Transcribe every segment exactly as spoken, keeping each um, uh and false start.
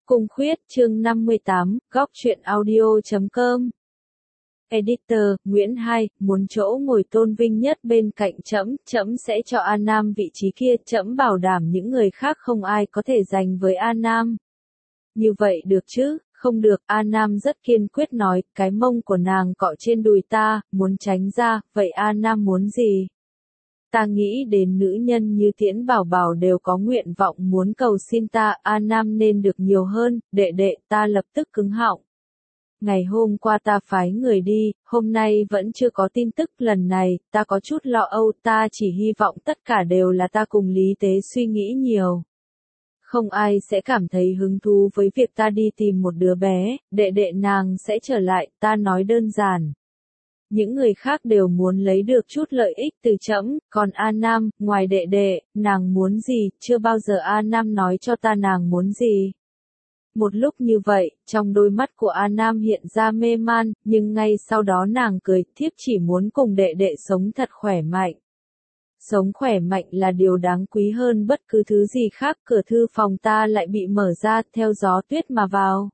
Cung Khuyết chương năm mươi tám, góc truyện audio chấm com. Editor, Nguyễn Hai, muốn chỗ ngồi tôn vinh nhất bên cạnh trẫm, trẫm sẽ cho A Nam vị trí kia, trẫm bảo đảm những người khác không ai có thể giành với A Nam. Như vậy được chứ? Không được, A Nam rất kiên quyết nói, cái mông của nàng cọ trên đùi ta, muốn tránh ra, vậy A Nam muốn gì? Ta nghĩ đến nữ nhân như Tiễn Bảo Bảo đều có nguyện vọng muốn cầu xin ta, A Nam nên được nhiều hơn, đệ đệ, ta lập tức cứng họng. Ngày hôm qua ta phái người đi, hôm nay vẫn chưa có tin tức, lần này, ta có chút lo âu, ta chỉ hy vọng tất cả đều là ta cùng Lý Tế suy nghĩ nhiều. Không ai sẽ cảm thấy hứng thú với việc ta đi tìm một đứa bé, đệ đệ nàng sẽ trở lại, ta nói đơn giản. Những người khác đều muốn lấy được chút lợi ích từ trẫm, còn A Nam, ngoài đệ đệ, nàng muốn gì, chưa bao giờ A Nam nói cho ta nàng muốn gì. Một lúc như vậy, trong đôi mắt của A Nam hiện ra mê man, nhưng ngay sau đó nàng cười, thiếp chỉ muốn cùng đệ đệ sống thật khỏe mạnh. Sống khỏe mạnh là điều đáng quý hơn bất cứ thứ gì khác, cửa thư phòng ta lại bị mở ra, theo gió tuyết mà vào.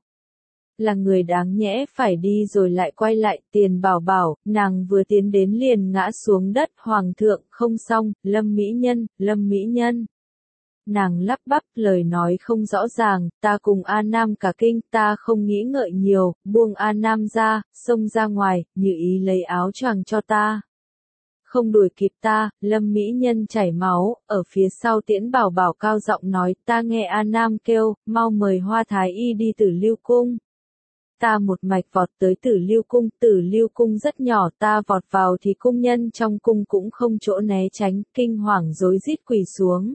Là người đáng nhẽ phải đi rồi lại quay lại, Tiền Bảo Bảo, nàng vừa tiến đến liền ngã xuống đất, hoàng thượng, không xong, Lâm Mỹ Nhân, Lâm Mỹ Nhân. Nàng lắp bắp lời nói không rõ ràng, ta cùng A Nam cả kinh, ta không nghĩ ngợi nhiều, buông A Nam ra, xông ra ngoài, như ý lấy áo choàng cho ta. Không đuổi kịp ta, Lâm Mỹ Nhân chảy máu, ở phía sau Tiễn Bảo Bảo cao giọng nói, ta nghe A Nam kêu, mau mời Hoa Thái Y đi Tử Lưu Cung. Ta một mạch vọt tới Tử Lưu Cung, Tử Lưu Cung rất nhỏ, ta vọt vào thì cung nhân trong cung cũng không chỗ né tránh, kinh hoàng rối rít quỳ xuống.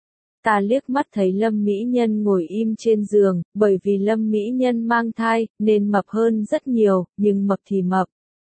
Ta liếc mắt thấy Lâm Mỹ Nhân ngồi im trên giường, bởi vì Lâm Mỹ Nhân mang thai, nên mập hơn rất nhiều, nhưng mập thì mập.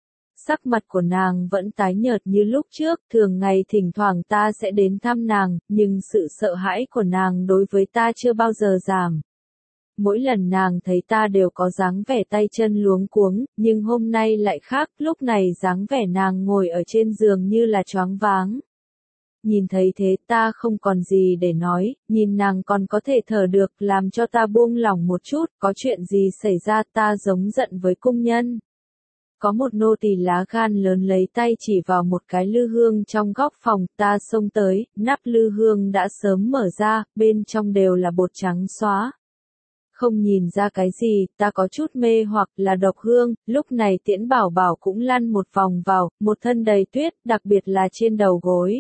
Sắc mặt của nàng vẫn tái nhợt như lúc trước, thường ngày thỉnh thoảng ta sẽ đến thăm nàng, nhưng sự sợ hãi của nàng đối với ta chưa bao giờ giảm. Mỗi lần nàng thấy ta đều có dáng vẻ tay chân luống cuống, nhưng hôm nay lại khác, lúc này dáng vẻ nàng ngồi ở trên giường như là choáng váng. Nhìn thấy thế ta không còn gì để nói, nhìn nàng còn có thể thở được, làm cho ta buông lỏng một chút, có chuyện gì xảy ra, ta giống giận với cung nhân. Có một nô tỳ lá gan lớn lấy tay chỉ vào một cái lư hương trong góc phòng, ta xông tới, nắp lư hương đã sớm mở ra, bên trong đều là bột trắng xóa. Không nhìn ra cái gì, ta có chút mê hoặc là độc hương, lúc này Tiễn Bảo Bảo cũng lăn một vòng vào, một thân đầy tuyết, đặc biệt là trên đầu gối.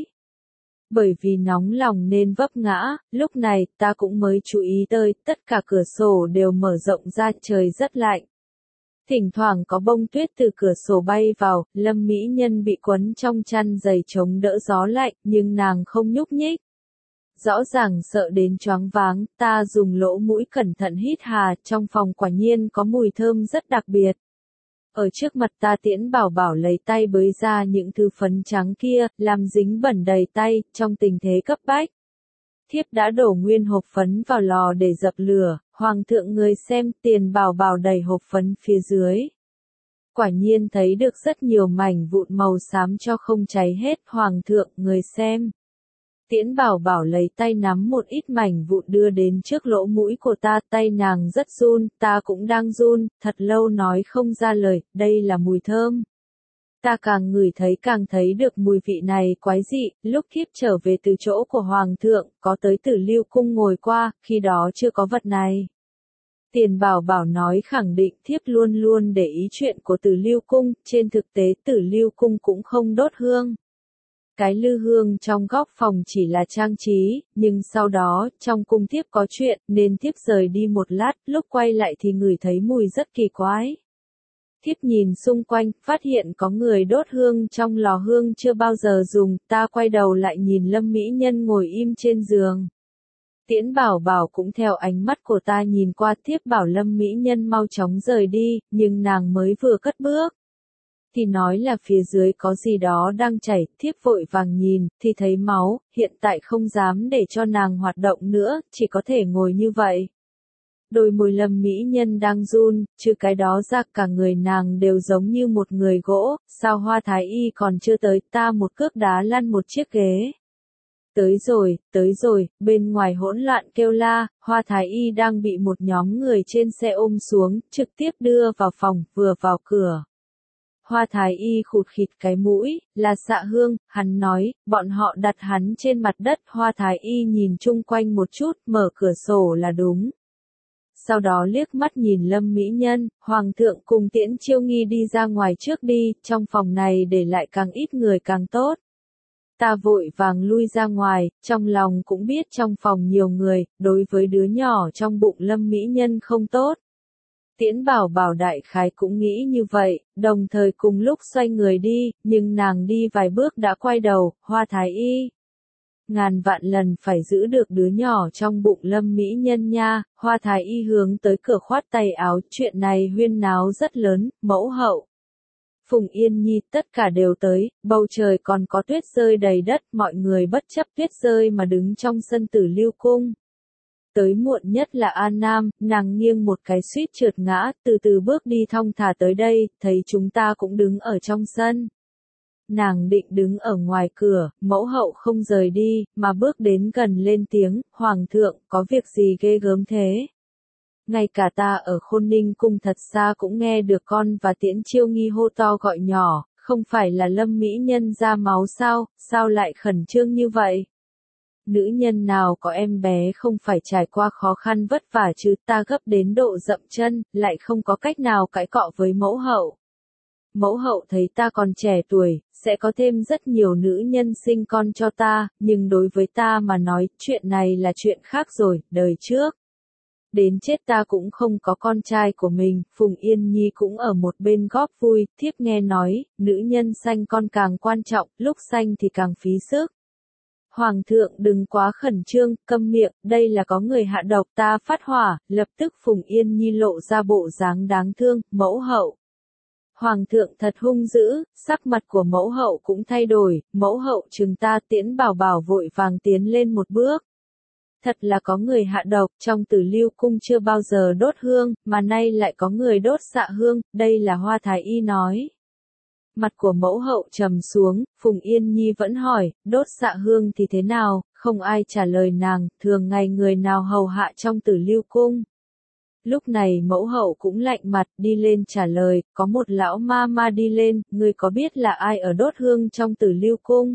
Bởi vì nóng lòng nên vấp ngã, lúc này ta cũng mới chú ý tới, tất cả cửa sổ đều mở rộng ra, trời rất lạnh. Thỉnh thoảng có bông tuyết từ cửa sổ bay vào, Lâm Mỹ Nhân bị quấn trong chăn dày chống đỡ gió lạnh, nhưng nàng không nhúc nhích. Rõ ràng sợ đến choáng váng, ta dùng lỗ mũi cẩn thận hít hà, trong phòng quả nhiên có mùi thơm rất đặc biệt. Ở trước mặt ta Tiễn Bảo Bảo lấy tay bới ra những thứ phấn trắng kia, làm dính bẩn đầy tay, trong tình thế cấp bách. Thiếp đã đổ nguyên hộp phấn vào lò để dập lửa, hoàng thượng người xem, Tiền Bảo Bảo đầy hộp phấn phía dưới. Quả nhiên thấy được rất nhiều mảnh vụn màu xám cho không cháy hết, hoàng thượng người xem. Tiễn Bảo Bảo lấy tay nắm một ít mảnh vụn đưa đến trước lỗ mũi của ta, tay nàng rất run, ta cũng đang run, thật lâu nói không ra lời, đây là mùi thơm. Ta càng ngửi thấy càng thấy được mùi vị này quái dị, lúc thiếp trở về từ chỗ của Hoàng thượng, có tới Tử Lưu Cung ngồi qua, khi đó chưa có vật này. Tiền Bảo Bảo nói khẳng định thiếp luôn luôn để ý chuyện của Tử Lưu Cung, trên thực tế Tử Lưu Cung cũng không đốt hương. Cái lư hương trong góc phòng chỉ là trang trí, nhưng sau đó, trong cung thiếp có chuyện, nên thiếp rời đi một lát, lúc quay lại thì ngửi thấy mùi rất kỳ quái. Thiếp nhìn xung quanh, phát hiện có người đốt hương trong lò hương chưa bao giờ dùng, ta quay đầu lại nhìn Lâm Mỹ Nhân ngồi im trên giường. Tiễn Bảo Bảo cũng theo ánh mắt của ta nhìn qua, thiếp bảo Lâm Mỹ Nhân mau chóng rời đi, nhưng nàng mới vừa cất bước. Thì nói là phía dưới có gì đó đang chảy, thiếp vội vàng nhìn, thì thấy máu, hiện tại không dám để cho nàng hoạt động nữa, chỉ có thể ngồi như vậy. Đôi môi Lâm Mỹ Nhân đang run, chứ cái đó ra cả người nàng đều giống như một người gỗ, sao Hoa Thái Y còn chưa tới, ta một cước đá lăn một chiếc ghế. Tới rồi, tới rồi, bên ngoài hỗn loạn kêu la, Hoa Thái Y đang bị một nhóm người trên xe ôm xuống, trực tiếp đưa vào phòng, vừa vào cửa. Hoa Thái Y khụt khịt cái mũi, là Xạ Hương, hắn nói, bọn họ đặt hắn trên mặt đất. Hoa Thái Y nhìn chung quanh một chút, mở cửa sổ là đúng. Sau đó liếc mắt nhìn Lâm Mỹ Nhân, Hoàng thượng cùng Tiễn Chiêu Nghi đi ra ngoài trước đi, trong phòng này để lại càng ít người càng tốt. Ta vội vàng lui ra ngoài, trong lòng cũng biết trong phòng nhiều người, đối với đứa nhỏ trong bụng Lâm Mỹ Nhân không tốt. Tiễn Bảo Bảo đại khái cũng nghĩ như vậy, đồng thời cùng lúc xoay người đi, nhưng nàng đi vài bước đã quay đầu, Hoa Thái Y. Ngàn vạn lần phải giữ được đứa nhỏ trong bụng Lâm Mỹ Nhân nha. Hoa Thái Y hướng tới cửa khoát tay áo, chuyện này huyên náo rất lớn, mẫu hậu. Phùng Yên Nhi tất cả đều tới, bầu trời còn có tuyết rơi đầy đất, mọi người bất chấp tuyết rơi mà đứng trong sân Tử Lưu Cung. Tới muộn nhất là An Nam, nàng nghiêng một cái suýt trượt ngã, từ từ bước đi thong thả tới đây, thấy chúng ta cũng đứng ở trong sân. Nàng định đứng ở ngoài cửa, mẫu hậu không rời đi, mà bước đến gần lên tiếng, Hoàng thượng, có việc gì ghê gớm thế? Ngay cả ta ở Khôn Ninh Cung thật xa cũng nghe được con và Tiễn Chiêu Nghi hô to gọi nhỏ, không phải là Lâm Mỹ Nhân ra máu sao, sao lại khẩn trương như vậy? Nữ nhân nào có em bé không phải trải qua khó khăn vất vả chứ, ta gấp đến độ dậm chân, lại không có cách nào cãi cọ với mẫu hậu. Mẫu hậu thấy ta còn trẻ tuổi, sẽ có thêm rất nhiều nữ nhân sinh con cho ta, nhưng đối với ta mà nói, chuyện này là chuyện khác rồi, đời trước. Đến chết ta cũng không có con trai của mình. Phùng Yên Nhi cũng ở một bên góp vui, thiếp nghe nói, nữ nhân sanh con càng quan trọng, lúc sanh thì càng phí sức. Hoàng thượng đừng quá khẩn trương, câm miệng, đây là có người hạ độc, ta phát hỏa. Lập tức Phùng Yên Nhi lộ ra bộ dáng đáng thương, mẫu hậu. Hoàng thượng thật hung dữ, sắc mặt của mẫu hậu cũng thay đổi, mẫu hậu trừng ta. Tiễn Bảo Bảo vội vàng tiến lên một bước. Thật là có người hạ độc, trong Tử Lưu Cung chưa bao giờ đốt hương, mà nay lại có người đốt xạ hương, đây là Hoa Thái Y nói. Mặt của mẫu hậu trầm xuống, Phùng Yên Nhi vẫn hỏi, đốt xạ hương thì thế nào, không ai trả lời nàng, thường ngày người nào hầu hạ trong Tử Lưu Cung. Lúc này mẫu hậu cũng lạnh mặt, đi lên trả lời, có một lão ma ma đi lên, người có biết là ai ở đốt hương trong Tử Lưu Cung?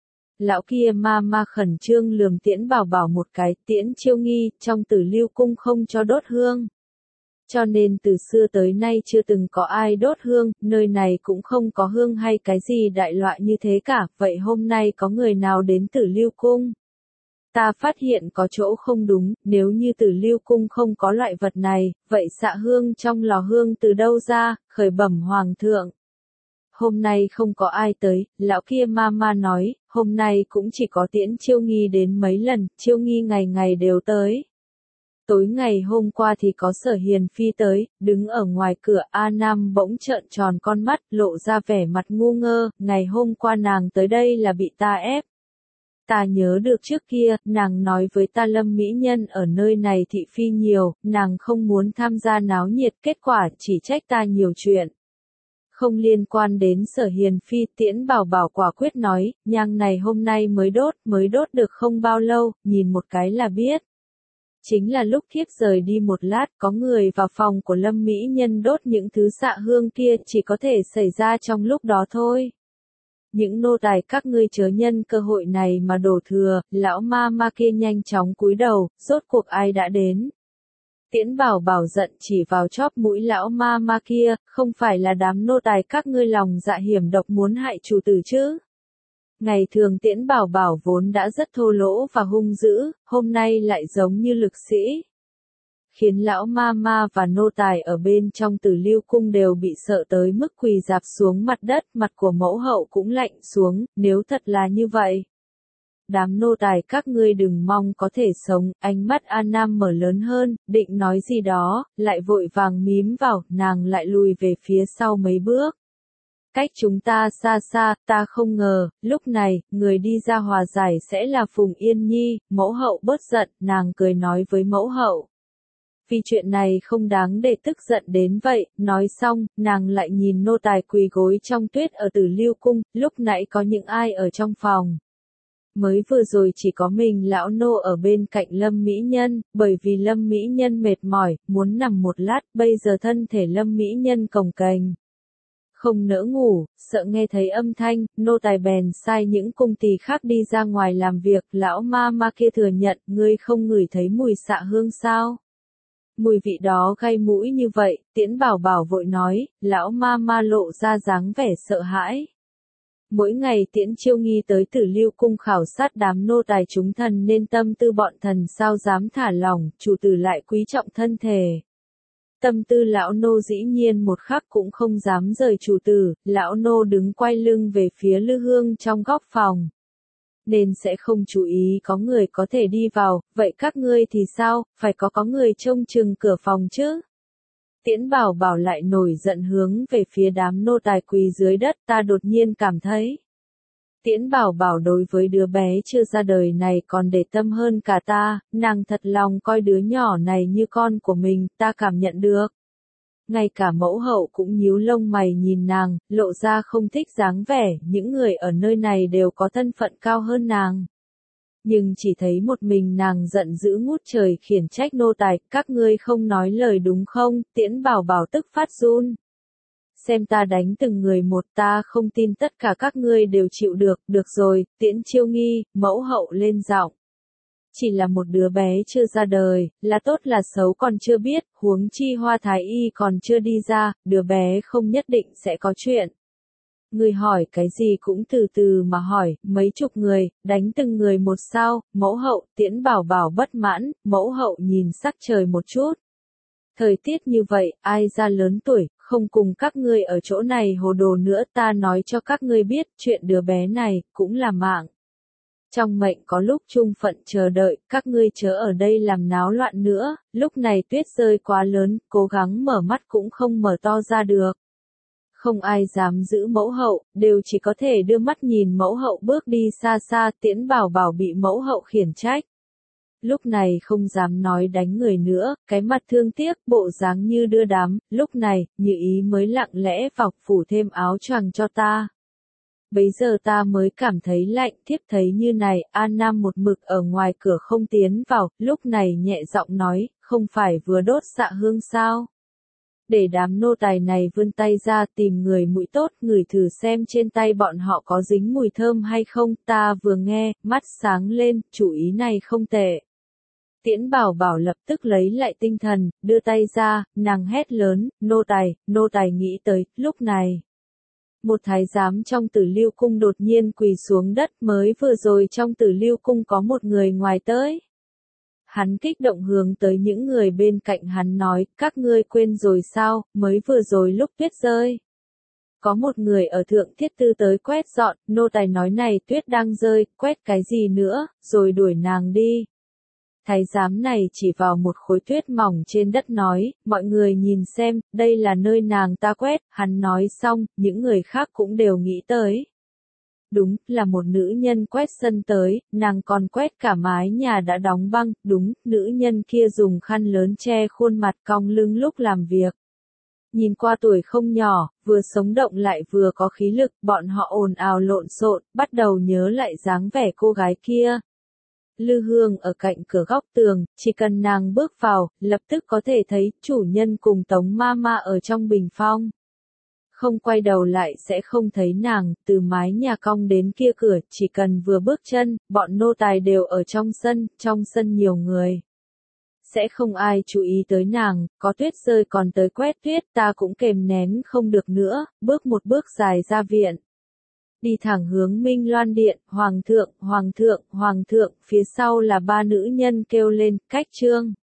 Lão kia ma ma khẩn trương lườm Tiễn Bảo Bảo một cái, Tiễn Chiêu Nghi, trong Tử Lưu Cung không cho đốt hương. Cho nên từ xưa tới nay chưa từng có ai đốt hương, nơi này cũng không có hương hay cái gì đại loại như thế cả, vậy hôm nay có người nào đến Tử Lưu Cung? Ta phát hiện có chỗ không đúng, nếu như Tử Lưu Cung không có loại vật này, vậy xạ hương trong lò hương từ đâu ra, khởi bẩm Hoàng thượng. Hôm nay không có ai tới, lão kia ma ma nói, hôm nay cũng chỉ có Tiễn Chiêu Nghi đến mấy lần, Chiêu Nghi ngày ngày đều tới. Tối ngày hôm qua thì có Sở Hiền Phi tới, đứng ở ngoài cửa. A Nam bỗng trợn tròn con mắt, lộ ra vẻ mặt ngu ngơ, ngày hôm qua nàng tới đây là bị ta ép. Ta nhớ được trước kia, nàng nói với ta Lâm Mỹ Nhân ở nơi này thị phi nhiều, nàng không muốn tham gia náo nhiệt, kết quả chỉ trách ta nhiều chuyện. Không liên quan đến Sở Hiền Phi. Tiễn Bảo Bảo quả quyết nói, nhang này hôm nay mới đốt, mới đốt được không bao lâu, nhìn một cái là biết. Chính là lúc thiếp rời đi một lát, có người vào phòng của Lâm Mỹ Nhân đốt những thứ xạ hương kia, chỉ có thể xảy ra trong lúc đó thôi. Những nô tài các ngươi chớ nhân cơ hội này mà đổ thừa. Lão ma ma kia nhanh chóng cúi đầu, rốt cuộc ai đã đến. Tiễn Bảo Bảo giận chỉ vào chóp mũi lão ma ma kia, không phải là đám nô tài các ngươi lòng dạ hiểm độc muốn hại chủ tử chứ? Ngày thường Tiễn Bảo Bảo vốn đã rất thô lỗ và hung dữ, hôm nay lại giống như lực sĩ. Khiến lão ma ma và nô tài ở bên trong Tử Lưu Cung đều bị sợ tới mức quỳ rạp xuống mặt đất, mặt của mẫu hậu cũng lạnh xuống, nếu thật là như vậy. Đám nô tài các ngươi đừng mong có thể sống. Ánh mắt An Nam mở lớn hơn, định nói gì đó, lại vội vàng mím vào, nàng lại lùi về phía sau mấy bước. Cách chúng ta xa xa, ta không ngờ, lúc này, người đi ra hòa giải sẽ là Phùng Yên Nhi. Mẫu hậu bớt giận, nàng cười nói với mẫu hậu. Vì chuyện này không đáng để tức giận đến vậy. Nói xong, nàng lại nhìn nô tài quỳ gối trong tuyết ở Tử Lưu Cung, lúc nãy có những ai ở trong phòng. mới vừa rồi chỉ có mình lão nô ở bên cạnh Lâm Mỹ Nhân, bởi vì Lâm Mỹ Nhân mệt mỏi, muốn nằm một lát, bây giờ thân thể Lâm Mỹ Nhân cồng kềnh. Không nỡ ngủ, sợ nghe thấy âm thanh, nô tài bèn sai những cung tỳ khác đi ra ngoài làm việc, lão ma ma kia thừa nhận, ngươi không ngửi thấy mùi xạ hương sao? Mùi vị đó gai mũi như vậy, Tiễn Bảo Bảo vội nói, lão ma ma lộ ra dáng vẻ sợ hãi. Mỗi ngày Tiễn Chiêu Nghi tới Tử Lưu cung khảo sát đám nô tài chúng thần nên tâm tư bọn thần sao dám thả lỏng, chủ tử lại quý trọng thân thể. Tâm tư lão nô dĩ nhiên một khắc cũng không dám rời chủ tử, lão nô đứng quay lưng về phía Lư Hương trong góc phòng. Nên sẽ không chú ý có người có thể đi vào, vậy các ngươi thì sao, phải có có người trông chừng cửa phòng chứ? Tiễn Bảo Bảo lại nổi giận hướng về phía đám nô tài quỳ dưới đất, ta đột nhiên cảm thấy. Tiễn Bảo Bảo đối với đứa bé chưa ra đời này còn để tâm hơn cả ta, nàng thật lòng coi đứa nhỏ này như con của mình, ta cảm nhận được. Ngay cả mẫu hậu cũng nhíu lông mày nhìn nàng, lộ ra không thích dáng vẻ, những người ở nơi này đều có thân phận cao hơn nàng. Nhưng chỉ thấy một mình nàng giận dữ ngút trời khiển trách nô tài, các ngươi không nói lời đúng không, Tiễn Bảo Bảo tức phát run. Xem ta đánh từng người một, ta không tin tất cả các ngươi đều chịu được, được rồi, Tiễn Chiêu Nghi, mẫu hậu lên giọng. Chỉ là một đứa bé chưa ra đời, là tốt là xấu còn chưa biết, huống chi Hoa Thái Y còn chưa đi ra, đứa bé không nhất định sẽ có chuyện. Người hỏi cái gì cũng từ từ mà hỏi, mấy chục người, đánh từng người một sao, mẫu hậu, Tiễn Bảo Bảo bất mãn, mẫu hậu nhìn sắc trời một chút. Thời tiết như vậy, ai ra lớn tuổi, không cùng các ngươi ở chỗ này hồ đồ nữa, ta nói cho các ngươi biết, chuyện đứa bé này, cũng là mạng. Trong mệnh có lúc chung phận chờ đợi, các ngươi chớ ở đây làm náo loạn nữa, lúc này tuyết rơi quá lớn, cố gắng mở mắt cũng không mở to ra được. Không ai dám giữ mẫu hậu, đều chỉ có thể đưa mắt nhìn mẫu hậu bước đi xa xa, Tiễn Bảo Bảo bị mẫu hậu khiển trách. Lúc này không dám nói đánh người nữa, cái mặt thương tiếc, bộ dáng như đưa đám, lúc này, Như Ý mới lặng lẽ vào phủ thêm áo choàng cho ta. Bấy giờ ta mới cảm thấy lạnh, thiếp thấy như này, An Nam một mực ở ngoài cửa không tiến vào, lúc này nhẹ giọng nói, không phải vừa đốt xạ hương sao? Để đám nô tài này vươn tay ra tìm người mũi tốt, ngửi thử xem trên tay bọn họ có dính mùi thơm hay không, ta vừa nghe, mắt sáng lên, chủ ý này không tệ. Tiễn Bảo Bảo lập tức lấy lại tinh thần, đưa tay ra, nàng hét lớn, nô tài, nô tài nghĩ tới, lúc này. Một thái giám trong Tử Lưu cung đột nhiên quỳ xuống đất, mới vừa rồi trong Tử Lưu cung có một người ngoài tới. Hắn kích động hướng tới những người bên cạnh hắn nói, các ngươi quên rồi sao, mới vừa rồi lúc tuyết rơi. Có một người ở thượng thiết tư tới quét dọn, nô tài nói này tuyết đang rơi, quét cái gì nữa, rồi đuổi nàng đi. Thái giám này chỉ vào một khối tuyết mỏng trên đất nói, mọi người nhìn xem, đây là nơi nàng ta quét, hắn nói xong, những người khác cũng đều nghĩ tới. Đúng, là một nữ nhân quét sân tới, nàng còn quét cả mái nhà đã đóng băng, đúng, nữ nhân kia dùng khăn lớn che khuôn mặt cong lưng lúc làm việc. Nhìn qua tuổi không nhỏ, vừa sống động lại vừa có khí lực, bọn họ ồn ào lộn xộn, bắt đầu nhớ lại dáng vẻ cô gái kia. Lư Hương ở cạnh cửa góc tường, chỉ cần nàng bước vào, lập tức có thể thấy chủ nhân cùng Tống ma ma ở trong bình phong. Không quay đầu lại sẽ không thấy nàng, từ mái nhà cong đến kia cửa, chỉ cần vừa bước chân, bọn nô tài đều ở trong sân, trong sân nhiều người. Sẽ không ai chú ý tới nàng, có tuyết rơi còn tới quét tuyết, ta cũng kềm nén không được nữa, bước một bước dài ra viện. Đi thẳng hướng Minh Loan Điện, Hoàng thượng, Hoàng thượng, Hoàng thượng, phía sau là ba nữ nhân kêu lên, cách trương.